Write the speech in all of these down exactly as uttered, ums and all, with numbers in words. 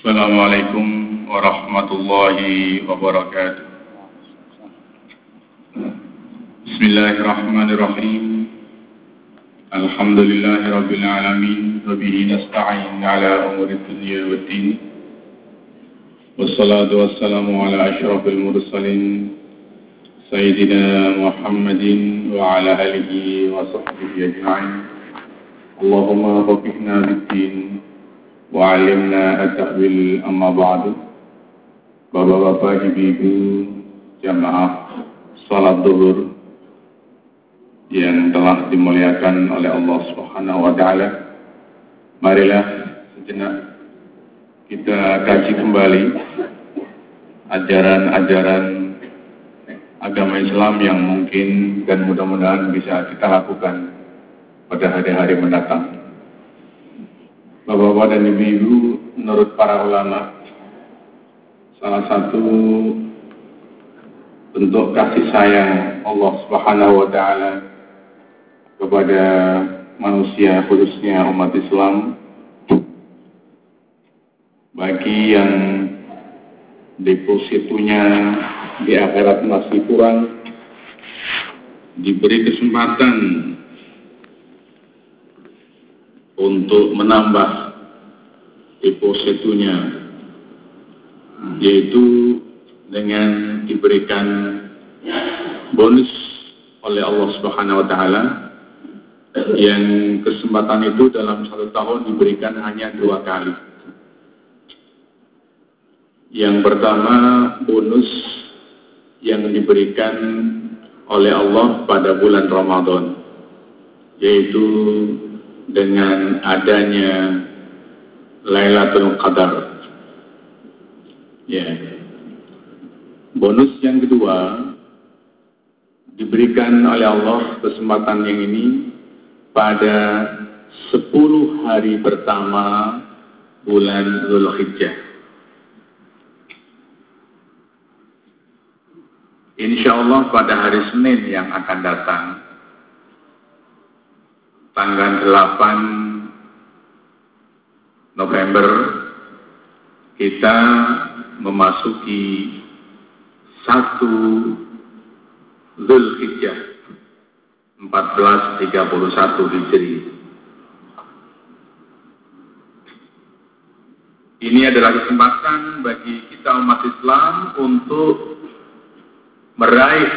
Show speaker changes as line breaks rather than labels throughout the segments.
Assalamualaikum warahmatullahi wabarakatuh. Bismillahirrahmanirrahim. Alhamdulillahi rabbil alamin. Wa bihi nasta'in ala umuri dunya waddin. Wassalatu wassalamu ala asyrafil mursalin Sayyidina Muhammadin wa ala alihi wa sahbihi ajma'in. Allahumma faqihna bid-din wa'alimna at-ta'wil, amma ba'du. Bapak-bapak, ibu-ibu, jamaah salat zuhur yang telah dimuliakan oleh Allah Subhanahu wa taala, marilah sejenak kita kaji kembali ajaran-ajaran agama Islam yang mungkin dan mudah-mudahan bisa kita lakukan pada hari-hari mendatang. Bapak-bapak dan ibu-ibu, menurut para ulama, salah satu bentuk kasih sayang Allah Subhanahu wa taala kepada manusia, khususnya umat Islam, bagi yang depositonya di akhirat masih kurang, diberi kesempatan untuk menambah depositonya, yaitu dengan diberikan bonus oleh Allah Subhanahu wa taala, yang kesempatan itu dalam satu tahun diberikan hanya dua kali. Yang pertama, bonus yang diberikan oleh Allah pada bulan Ramadan, yaitu dengan adanya Lailatul Qadar. Ya. Bonus yang kedua diberikan oleh Allah kesempatan yang ini pada sepuluh hari pertama bulan Dzulhijjah. Insyaallah pada hari Senin yang akan datang, tanggal delapan November, kita memasuki satu Dzulhijjah empat belas tiga puluh satu Hijri. Ini adalah kesempatan bagi kita umat Islam untuk meraih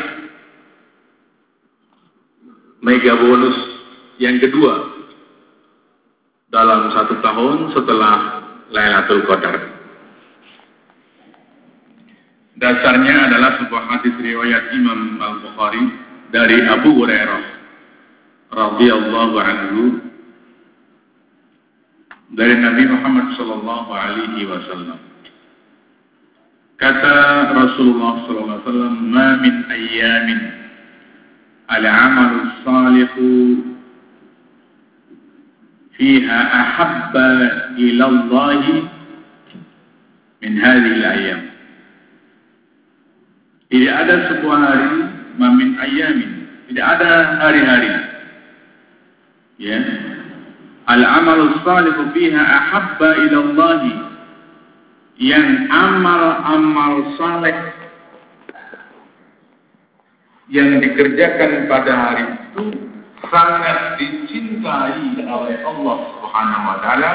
mega bonus yang kedua dalam satu tahun setelah Lailatul Qadar. Dasarnya adalah sebuah hadis riwayat Imam Al-Bukhari dari Abu Hurairah radhiyallahu anhu dari Nabi Muhammad sallallahu alaihi wasallam. Kata Rasulullah sallallahu alaihi wasallam, "Ma min ayyamin al-'amalu salihu fiha ahabba ila Allah min hadhihi al-ayyam." Tidak ada sebuah hari, ma min ayyamin, tidak ada hari-hari, ya, al-'amalu salihu fiha ahabba ila Allah, yang amal-amal saleh yang dikerjakan pada hari itu sangat dicintai oleh Allah Subhanahu wa taala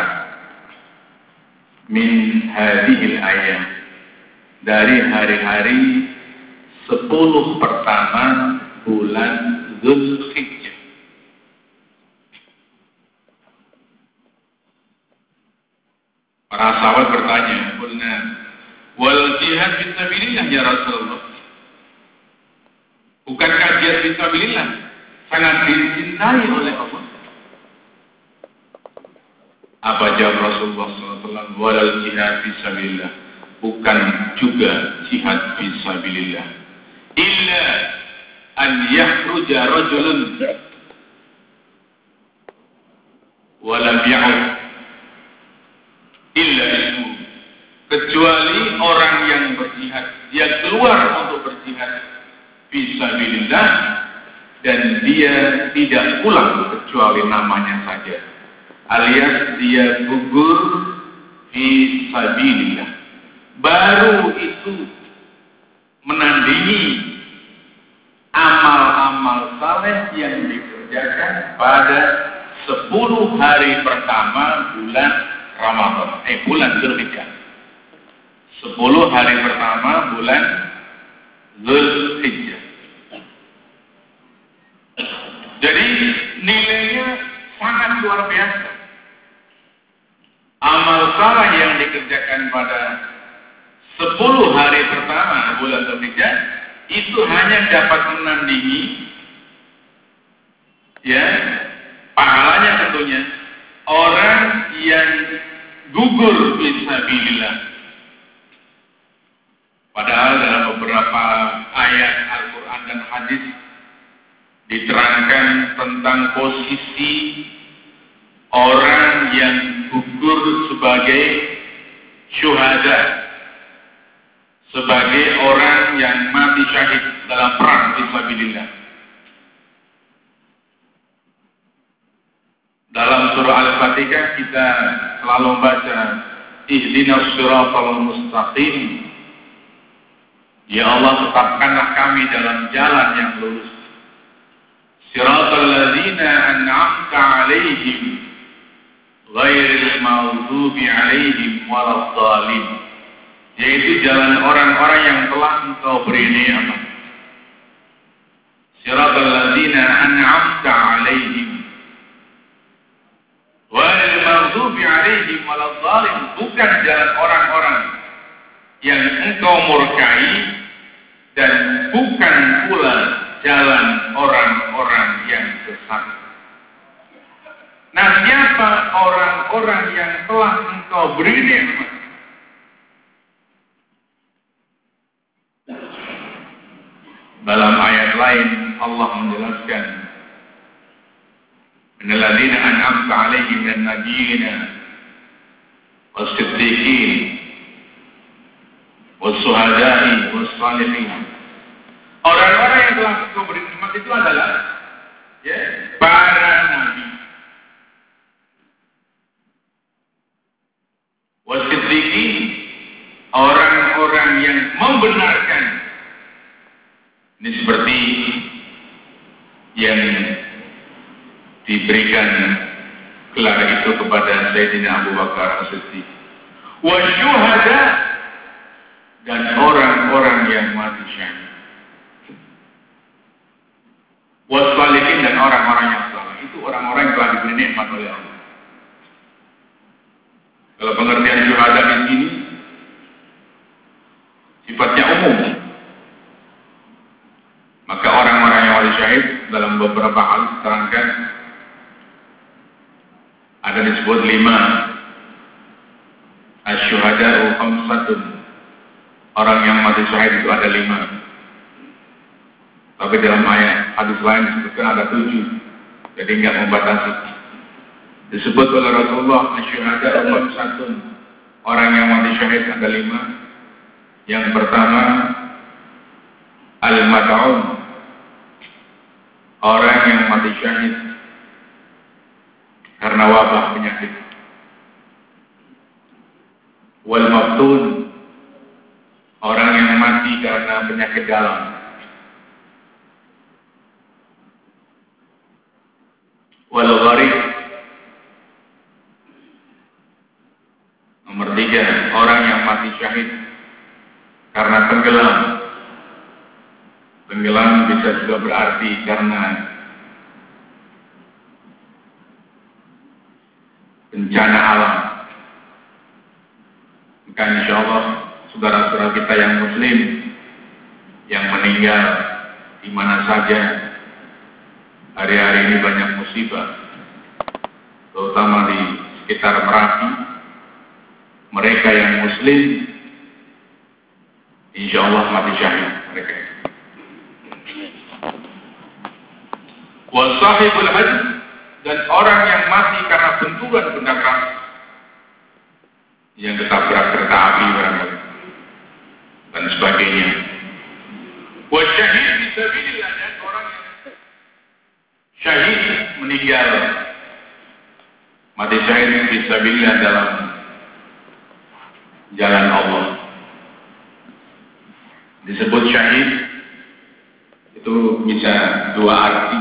min hadhil ayyam, dari hari-hari sepuluh pertama bulan Dzulhijjah. Para sahabat bertanya, "Qulna wal jihad fisabilillah ya Rasulullah?" Bukankah jihad fisabilillah sangat dicintai oleh Allah? Apa jawab Rasulullah sallallahu alaihi wasallam? "Walal jihad fisabilillah." Bukan juga jihad fisabilillah. Illa an yakhruja rajulun wa lam ya'ud illa ismu, kecuali orang yang berjihad, dia keluar untuk berjihad fisabilillah dan dia tidak pulang kecuali namanya saja, alias dia gugur fi sabilillah. Baru itu menandingi amal-amal saleh yang dikerjakan pada sepuluh hari pertama bulan Ramadan. Eh bulan Zulhijjah. sepuluh hari pertama bulan Zulhijjah. Jadi nilainya sangat luar biasa. Amal saleh yang dikerjakan pada sepuluh hari pertama bulan Zulhijjah itu hanya dapat menandingi ya pahalanya tentunya orang yang gugur fisabilillah. Padahal dalam beberapa ayat Al-Quran dan hadis diterangkan tentang posisi orang yang gugur sebagai syuhada, sebagai orang yang mati syahid dalam perang fisabilillah. Dalam surah Al-Fatihah kita selalu membaca ihdinas siratal mustaqim. Ya Allah, tetapkanlah kami dalam jalan yang lurus. Siratal ladzina an'amta 'alaihim ghairil maghdubi 'alaihim waladdallin. Yaitu jalan orang-orang yang telah Engkau beri nikmat. Siratal ladzina an'amta 'alaihim ghairil maghdubi 'alaihim waladdallin, bukan jalan orang-orang yang Engkau murkai dan bukan pula jalan orang-orang yang sesat. Nah, siapa orang-orang yang telah Engkau beri nikmat? Dalam ayat lain Allah menjelaskan, "Innalladzina an'amta 'alaihim minan nabiyyin was-siddiqin was-suhada'i was-salihin." Orang-orang yang telah Engkau beri nikmat itu adalah ya, para nabi, was-siddiqin, orang-orang yang membenarkan. Ini seperti yang diberikan gelar itu kepada Sayyidina Abu Bakar As-Siddiq. Wasyuhada, dan orang-orang yang mati syahid. Wassalihin, dan orang-orang yang saleh. Itu orang-orang yang telah diberi nikmat oleh Allah. Kalau pengertian syuhada di sini sifatnya umum. Maka orang-orang yang wali syahid dalam beberapa hal diterangkan ada disebut lima. Asy-syuhada'u khamsatun. Orang yang mati syahid itu ada lima. Tapi dalam ayat hadis lain disebutkan ada tujuh. Jadi enggak membatasi. Disebut oleh Rasulullah asy-syuhada'u khamsatun. Orang yang mati syahid ada lima. Yang pertama al-mad'un, orang yang mati syahid karena wabah penyakit. Wal maftun, orang yang mati karena penyakit dalam. Wal gharib, nomor tiga, orang yang mati syahid karena tenggelam. Tenggelam bisa juga berarti karena bencana alam. Maka insya Allah saudara-saudara kita yang muslim yang meninggal di mana saja, hari-hari ini banyak musibah, terutama di sekitar Merapi. Mereka yang muslim insya Allah mati syahid mereka. Wasahibul hadis, dan orang yang mati karena benturan benda keras, yang ketabrak kereta api barangkali dan sebagainya. Wasyahid fisabilillah, dan orang yang syahid meninggal mati syahid fisabilillah dalam jalan Allah. Disebut syahid itu bisa dua arti.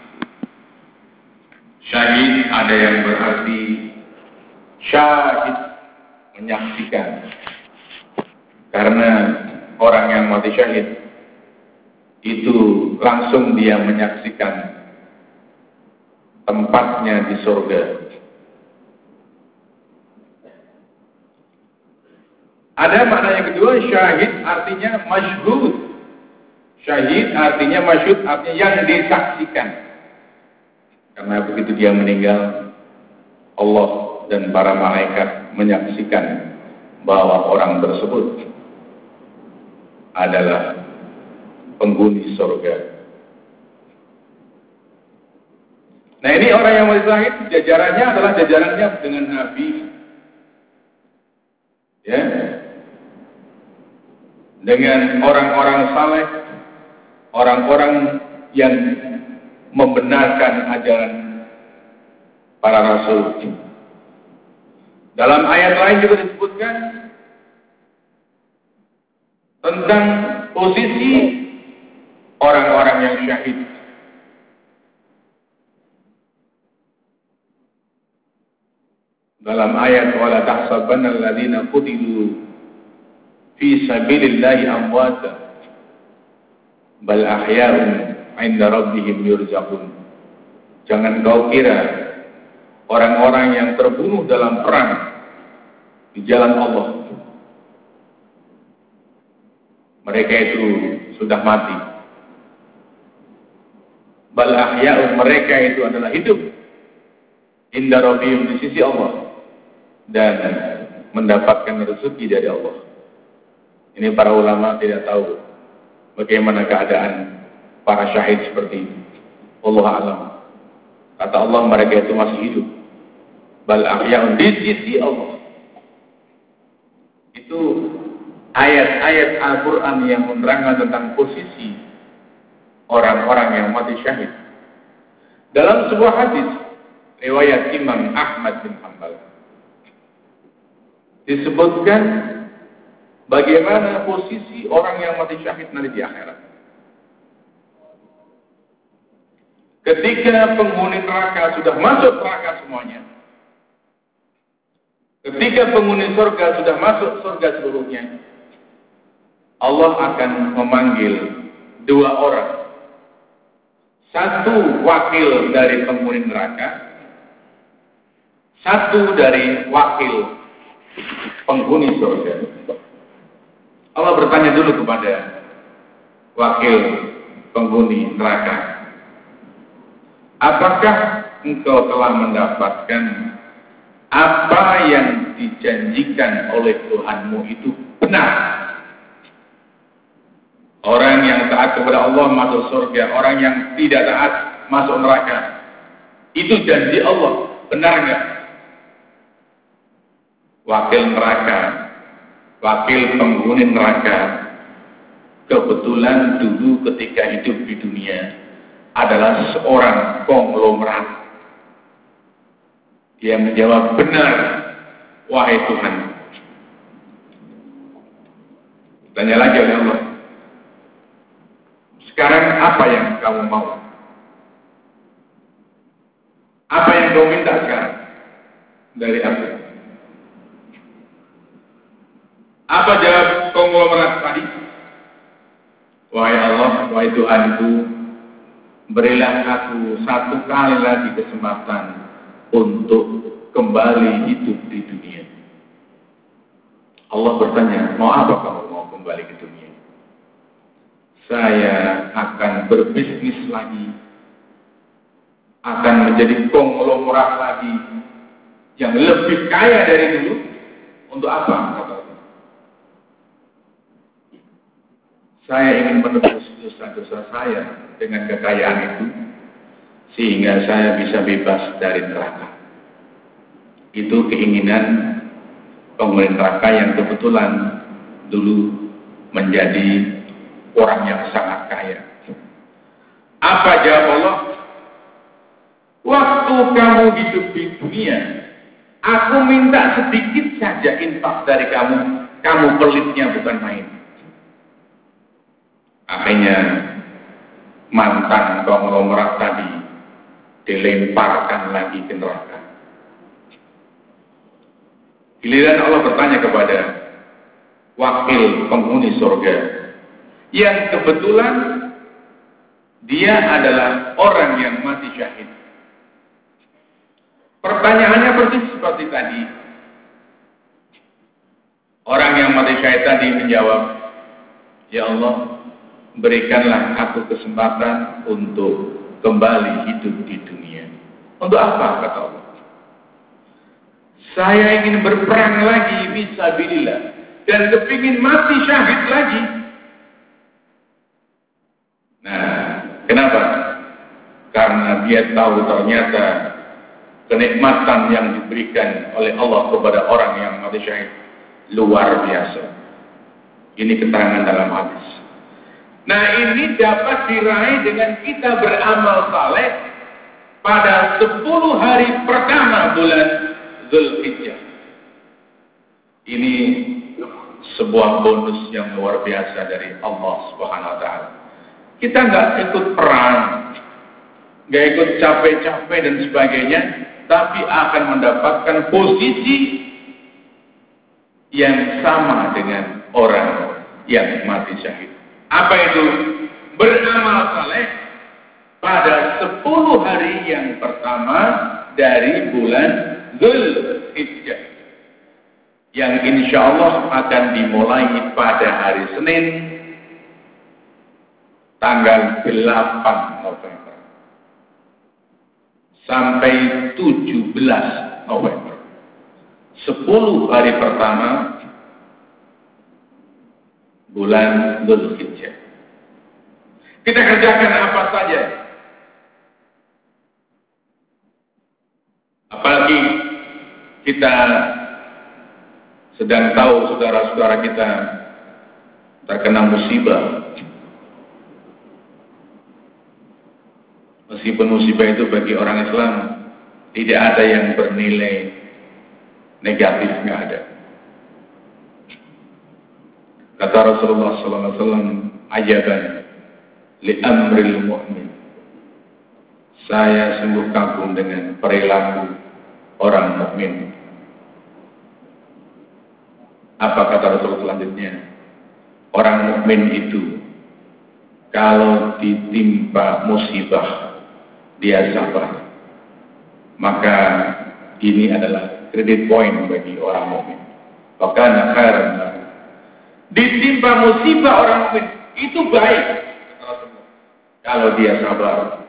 Syahid ada yang berarti syahid, menyaksikan. Karena orang yang mati syahid itu langsung dia menyaksikan tempatnya di surga. Ada makna yang kedua, syahid artinya masyhud. Syahid artinya masyhud, artinya yang disaksikan. Karena begitu dia meninggal, Allah dan para malaikat menyaksikan bahwa orang tersebut adalah penghuni surga. Nah, ini orang yang mati syahid, jajarannya adalah jajarannya dengan Nabi. Ya. Dengan orang-orang saleh, orang-orang yang membenarkan ajaran para rasul. Dalam ayat lain juga disebutkan tentang posisi orang-orang yang syahid. Dalam ayat wala tahsabanna alladziina qutilu fi sabilillahi amwata bal ahya'un 'inda rabbihim yurzaqun. Jangan kau kira orang-orang yang terbunuh dalam perang di jalan Allah mereka itu sudah mati. Bal ahya'un, mereka itu adalah hidup 'inda rabbihim, di sisi Allah, dan mendapatkan rezeki dari Allah. Ini para ulama tidak tahu bagaimana keadaan para syahid seperti itu. Allah alam. Kata Allah, mereka itu masih hidup. Bal ahya'un, di sisi Allah. Itu ayat-ayat Al-Quran yang menerangkan tentang posisi orang-orang yang mati syahid. Dalam sebuah hadis riwayat Imam Ahmad bin Hanbal disebutkan bagaimana posisi orang yang mati syahid nanti di akhirat. Ketika penghuni neraka sudah masuk neraka semuanya, ketika penghuni surga sudah masuk surga seluruhnya, Allah akan memanggil dua orang. Satu wakil dari penghuni neraka, satu dari wakil penghuni surga. Allah bertanya dulu kepada wakil penghuni neraka, apakah engkau telah mendapatkan apa yang dijanjikan oleh Tuhanmu itu benar? Orang yang taat kepada Allah masuk surga, orang yang tidak taat masuk neraka. Itu janji Allah, benar enggak? Wakil neraka, wakil penghuni neraka, kebetulan dulu ketika hidup di dunia adalah seorang konglomerat. Dia menjawab, benar, wahai Tuhan. Tanya lagi oleh Allah, sekarang apa yang kamu mau? Apa yang kau minta sekarang dari aku? Apa jawab konglomerat tadi? Wahai Allah, wahai Tuhanku, berilah aku satu kali lagi kesempatan untuk kembali hidup di dunia. Allah bertanya, mau apa kamu mau kembali ke dunia? Saya akan berbisnis lagi, akan menjadi konglomerat lagi yang lebih kaya dari dulu. Untuk apa? Kata Allah, saya ingin menebus dosa-dosa saya dengan kekayaan itu, sehingga saya bisa bebas dari neraka. Itu keinginan penghuni neraka yang kebetulan dulu menjadi orang yang sangat kaya. Apa jawab Allah? Waktu kamu hidup di dunia, aku minta sedikit saja infak dari kamu.
kamu pelitnya bukan main. Akhirnya mantan konglomerat tadi dilemparkan lagi ke neraka. Giliran Allah bertanya kepada wakil penghuni surga yang kebetulan dia adalah orang yang mati syahid. Pertanyaannya persis seperti tadi. Orang yang mati syahid tadi menjawab, ya Allah, berikanlah aku kesempatan untuk kembali hidup di dunia. Untuk apa, kata Allah? Saya ingin berperang lagi fisabilillah dan kepingin mati syahid lagi. Nah, kenapa? Karena dia tahu ternyata kenikmatan yang diberikan oleh Allah kepada orang yang mati syahid luar biasa. Ini keterangan dalam hadis. Nah, ini dapat diraih dengan kita beramal saleh pada sepuluh hari pertama bulan Zulhijjah. Ini sebuah bonus yang luar biasa dari Allah Subhanahu wa taala. Kita nggak ikut perang, nggak ikut capek-capek dan sebagainya, tapi akan mendapatkan posisi yang sama dengan orang yang mati syahid. Apa itu? Beramal saleh pada sepuluh hari yang pertama dari bulan Zulhijjah, yang insya Allah akan dimulai pada hari Senin tanggal delapan November sampai tujuh belas November. sepuluh hari pertama bulan Zulhijjah. Kita kerjakan apa saja. Apalagi kita sedang tahu saudara-saudara kita terkena musibah. Meskipun musibah itu bagi orang Islam tidak ada yang bernilai negatif, nggak ada. Kata Rasulullah sallallahu alaihi wasallam, ajaban li amril mu'min. Saya sungguh kagum dengan perilaku orang mukmin. Apa kata Rasulullah selanjutnya? Orang mukmin itu kalau ditimpa musibah dia sabar. Maka ini adalah kredit poin bagi orang mukmin. Bahkan khairan. Ditimpa musibah orang mukmin itu baik kalau dia sabar.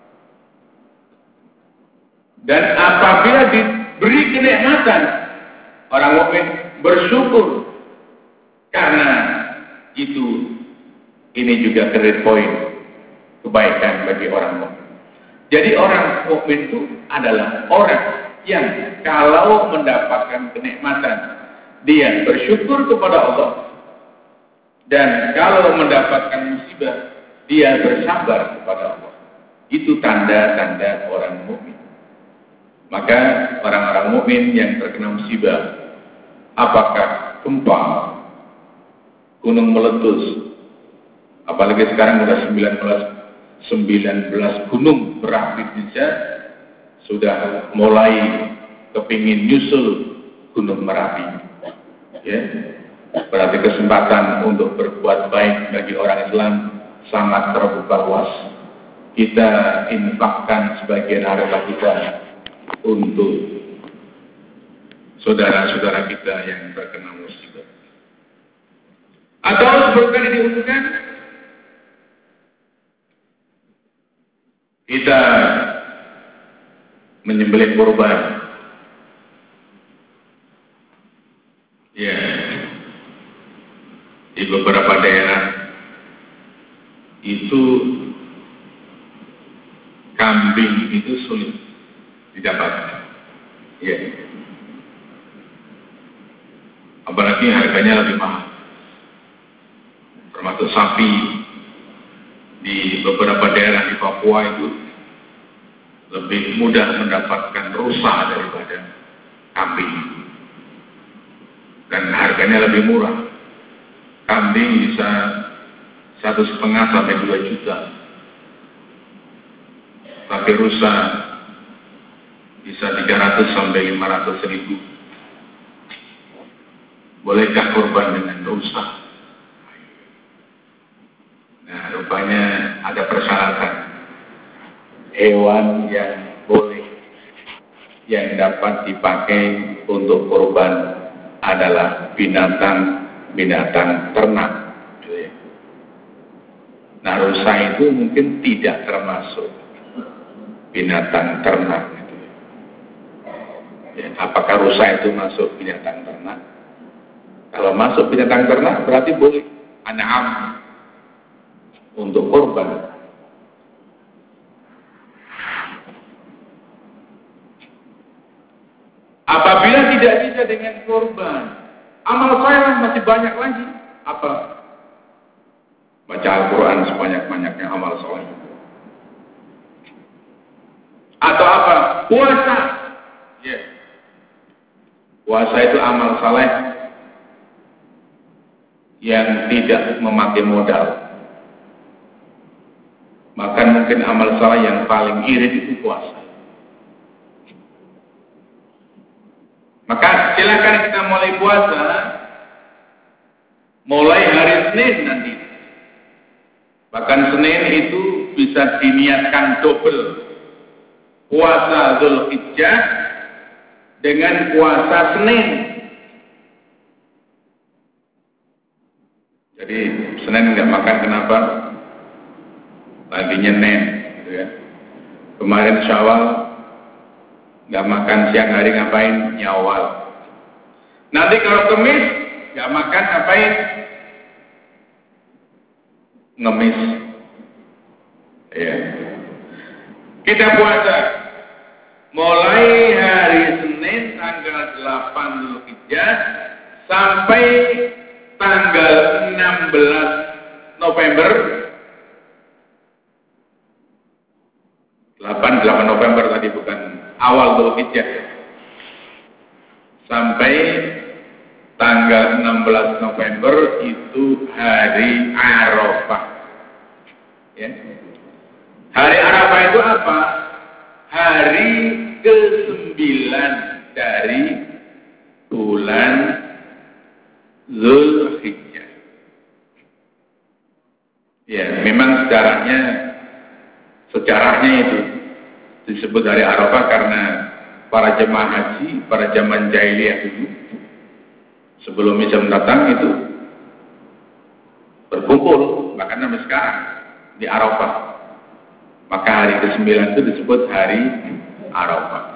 Dan apabila diberi kenikmatan, orang mukmin bersyukur, karena itu ini juga kredit poin kebaikan bagi orang mukmin. Jadi orang mukmin itu adalah orang yang kalau mendapatkan kenikmatan dia bersyukur kepada Allah, dan kalau mendapatkan musibah dia bersabar kepada Allah. Itu tanda-tanda orang mukmin. Maka orang-orang mukmin yang terkena musibah, apakah gempa, gunung meletus, apalagi sekarang sudah sembilan belas gunung berapi saja sudah mulai kepingin nyusul gunung Merapi. Ya, berarti kesempatan untuk berbuat baik bagi orang Islam sangat terbuka luas. Kita infakkan sebagian harta kita untuk saudara-saudara kita yang terkena musibah. Atau seperti yang diumumkan, kita menyembelih kurban. Ya, di beberapa daerah itu kambing itu sulit didapat. Ya. Apalagi harganya lebih mahal. Termasuk sapi di beberapa daerah di Papua itu lebih mudah mendapatkan rusa daripada kambing. Dan harga harganya lebih murah. Kambing bisa satu setengah sampai dua juta. Tapi rusa bisa tiga ratus sampai lima ratus ribu. Bolehkah kurban dengan rusa? Nah, rupanya ada persyaratan. Hewan yang boleh, yang dapat dipakai untuk kurban adalah binatang-binatang ternak. Nah, rusa itu mungkin tidak termasuk binatang ternak. Ya, apakah rusa itu masuk binatang ternak? Kalau masuk binatang ternak berarti boleh an'am untuk kurban. Apabila tidak bisa dengan kurban, amal saleh masih banyak lagi. Apa? Baca Al-Quran sebanyak-banyaknya amal saleh. Atau apa? Puasa. Ya. Puasa itu amal saleh yang tidak memakai modal. Maka mungkin amal saleh yang paling irit itu puasa. Maka silakan kita mulai puasa mulai hari Senin nanti. Bahkan Senin itu bisa diniatkan double. Puasa Dzulhijjah dengan puasa Senin. Jadi Senin nggak makan kenapa? Lagi nyenin, gitu ya. Kemarin Syawal nggak makan siang hari ngapain? Nyawal. Nanti kalau Kemis nggak makan ngapain? Ngemis. Ya. Kita puasa mulai hari Senin tanggal delapan Dzulhijjah sampai tanggal enam belas November. delapan November tadi, bukan awal Dzulhijjah. Sampai tanggal enam belas November itu hari Arafah. Ya. Hari Arafah itu apa? Hari kesembilan dari bulan Dzulhijjah. Ya, memang sejarahnya sejarahnya itu disebut hari Arafah karena para jemaah haji pada zaman jahiliyah dulu sebelum Islam datang itu berkumpul, bahkan sampai sekarang di Arafah. Maka hari kesembilan itu disebut hari Arafah.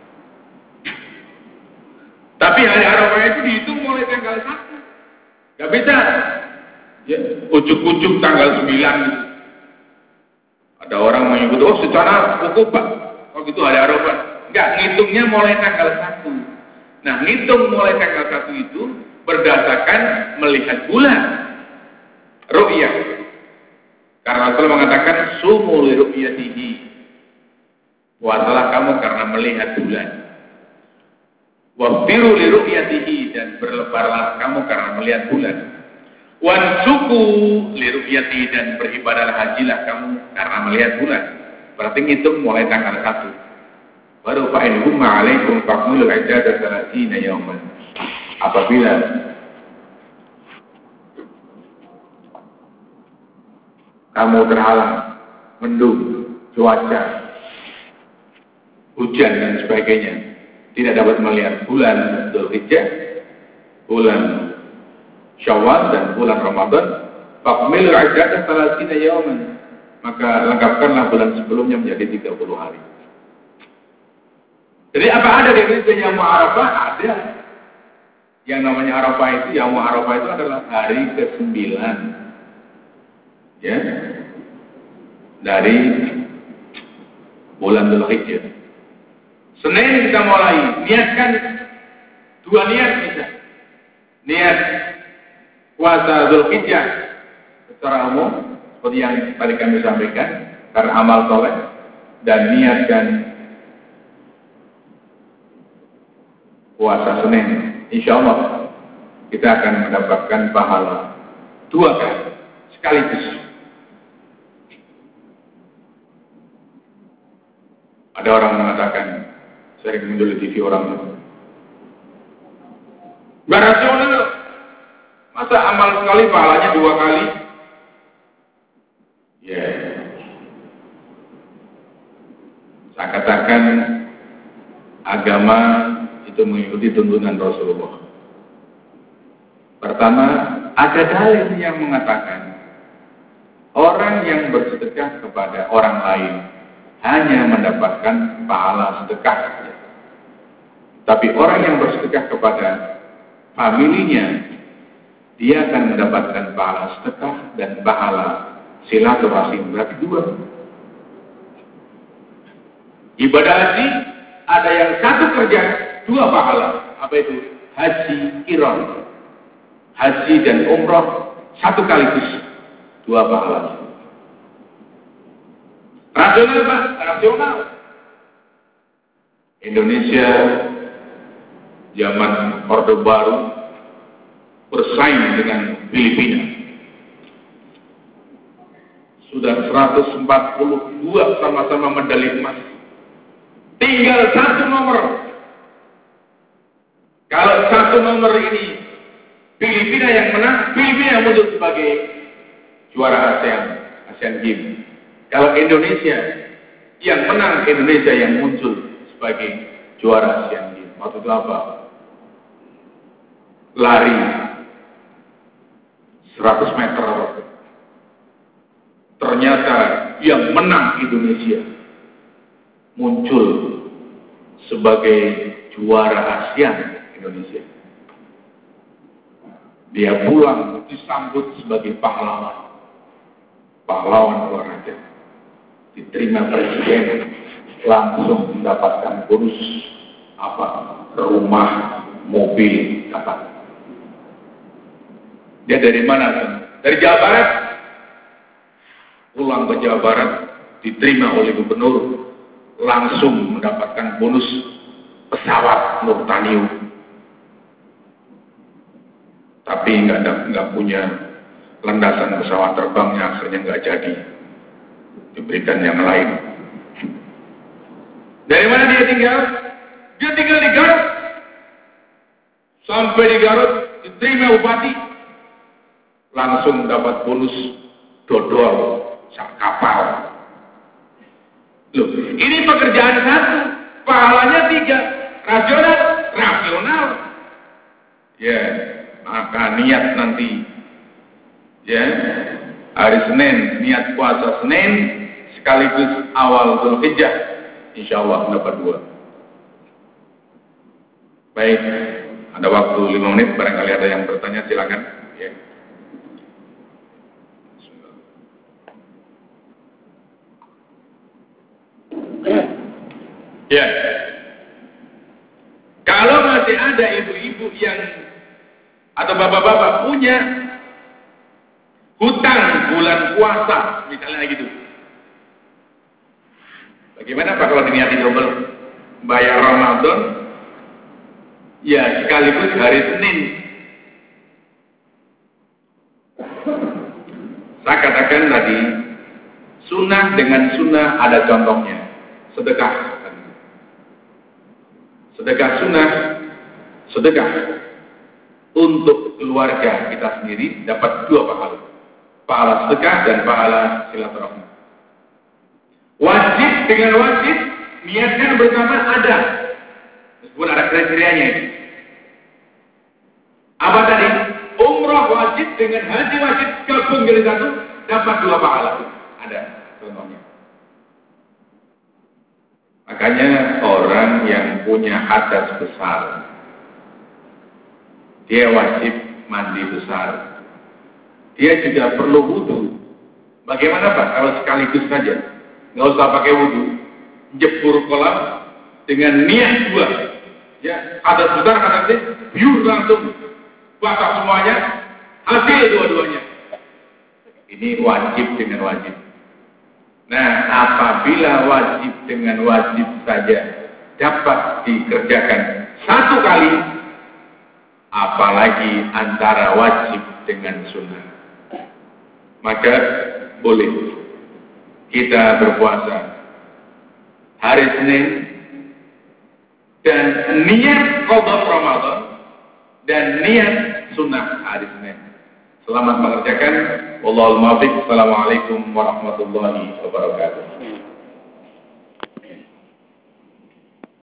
Tapi hari Arafah itu dihitung mulai tanggal satu. Gak bisa ya, ujuk-ujuk tanggal sembilan gitu. Ada orang menyebut, oh secara hukum Pak, oh gitu hari Arafah. Enggak, ngitungnya mulai tanggal satu. Nah, ngitung mulai tanggal satu itu berdasarkan melihat bulan. Ru'yah. Karena Rasul mengatakan, sumu li ru'yatihi. Puasalah kamu karena melihat bulan. Waftiru li ru'yatihi, dan berlebarlah kamu karena melihat bulan. Wansuku li ru'yatihi, dan beribadahlah hajilah kamu karena melihat bulan. Berarti ngitung mulai tanggal satu. Baru fa'in humma alaikum fa'amulul ijadah salatina yawman. Apabila kamu terhalang, mendung, cuaca, hujan dan sebagainya, tidak dapat melihat bulan Dzulhijjah, bulan Syawal dan bulan Ramadan, fa'amulul ijadah salatina yawman. Maka lengkapkanlah bulan sebelumnya menjadi tiga puluh hari. Jadi apa ada di Indonesia yang Arafah? Ada. Yang namanya Arafah itu, yang Arafah itu adalah hari kesembilan. Ya. Dari bulan Dzulhijjah. Senin kita mulai, niatkan dua niat bisa. Niat puasa Dzulhijjah secara umum seperti yang tadi kami sampaikan karena amal soleh, dan niatkan puasa Senin, insya Allah kita akan mendapatkan pahala dua kali sekaligus. Ada orang mengatakan, sering muncul di T V orang itu, gak rasional, masa amal sekali pahalanya dua kali? Ya, yeah. Saya katakan agama itu mengikuti tuntunan Rasulullah. Pertama, ada dalil yang mengatakan orang yang bersedekah kepada orang lain hanya mendapatkan pahala sedekah saja. Tapi orang yang bersedekah kepada familinya, dia akan mendapatkan pahala sedekah dan pahala silaturahim. Berarti dua. Ibadah haji ada yang satu kerja dua pahala. Apa itu? Haji qiran. Haji dan umroh satu kaligus dua pahala. Rasional Pak, rasional. Indonesia zaman Orde Baru bersaing dengan Filipina. Sudah seratus empat puluh dua sama-sama medali emas. Tinggal satu nomor. Kalau satu nomor ini Filipina yang menang, Filipina yang muncul sebagai juara ASEAN, ASEAN Games. Kalau Indonesia yang menang, Indonesia yang muncul sebagai juara ASEAN Games. Maksud itu apa? Lari seratus meter. Ternyata yang menang Indonesia muncul sebagai juara ASEAN Indonesia. Dia pulang disambut sebagai pahlawan. Pahlawan olahraga. Diterima presiden, langsung mendapatkan bonus apa? Rumah, mobil, dapat. Dia dari mana? Dari Jawa Barat. Pulang ke Jawa Barat, diterima oleh gubernur, langsung mendapatkan bonus pesawat Nurtanio. Tapi nggak nggak punya landasan pesawat terbangnya, akhirnya nggak jadi, diberikan yang lain. Dari mana dia tinggal? Dia tinggal di Garut. Sampai di Garut diterima bupati, langsung dapat bonus dodol sak kapal. Loh, ini pekerjaan satu, pahalanya tiga, rasional, rasional. Ya. Maka niat nanti, ya, hari Senin, niat puasa Senin, sekaligus awal Dzulhijjah, insya Allah dapat dua. Baik, ada waktu lima menit, barangkali ada yang bertanya, silakan. Ya. Ya. Kalau masih ada ibu-ibu yang atau bapak-bapak punya hutang bulan puasa, misalnya gitu. Bagaimana Pak kalau diniati double? Bayar Ramadan, ya sekaligus hari Senin. Saya katakan tadi, sunnah dengan sunnah ada contohnya. Sedekah. Sedekah sunnah, sedekah untuk keluarga kita sendiri dapat dua pahala. Pahala sedekah dan pahala silaturahmi. Wajib dengan wajib, niatkan bersama ada. Meskipun ada kriterianya ini. Apa tadi? Umrah wajib dengan haji wajib gabung jadi satu, dapat dua pahala. Ada contohnya. Makanya orang yang punya hadas besar, dia wajib mandi besar. Dia juga perlu wudhu. Bagaimana Pak kalau sekaligus saja? Nggak usah pakai wudhu. Jebur kolam dengan niat dua. Ya, hadas besar, hadas kecil, biur langsung. Basah semuanya, hasil dua-duanya. Ini wajib dengan wajib. Nah, apabila wajib dengan wajib saja dapat dikerjakan satu kali, apalagi antara wajib dengan sunnah. Maka boleh kita berpuasa hari Senin dan niat qada Ramadan dan niat sunnah hari Senin. Selamat mengerjakan. Wallahul muwaffiq. Assalamualaikum warahmatullahi wabarakatuh.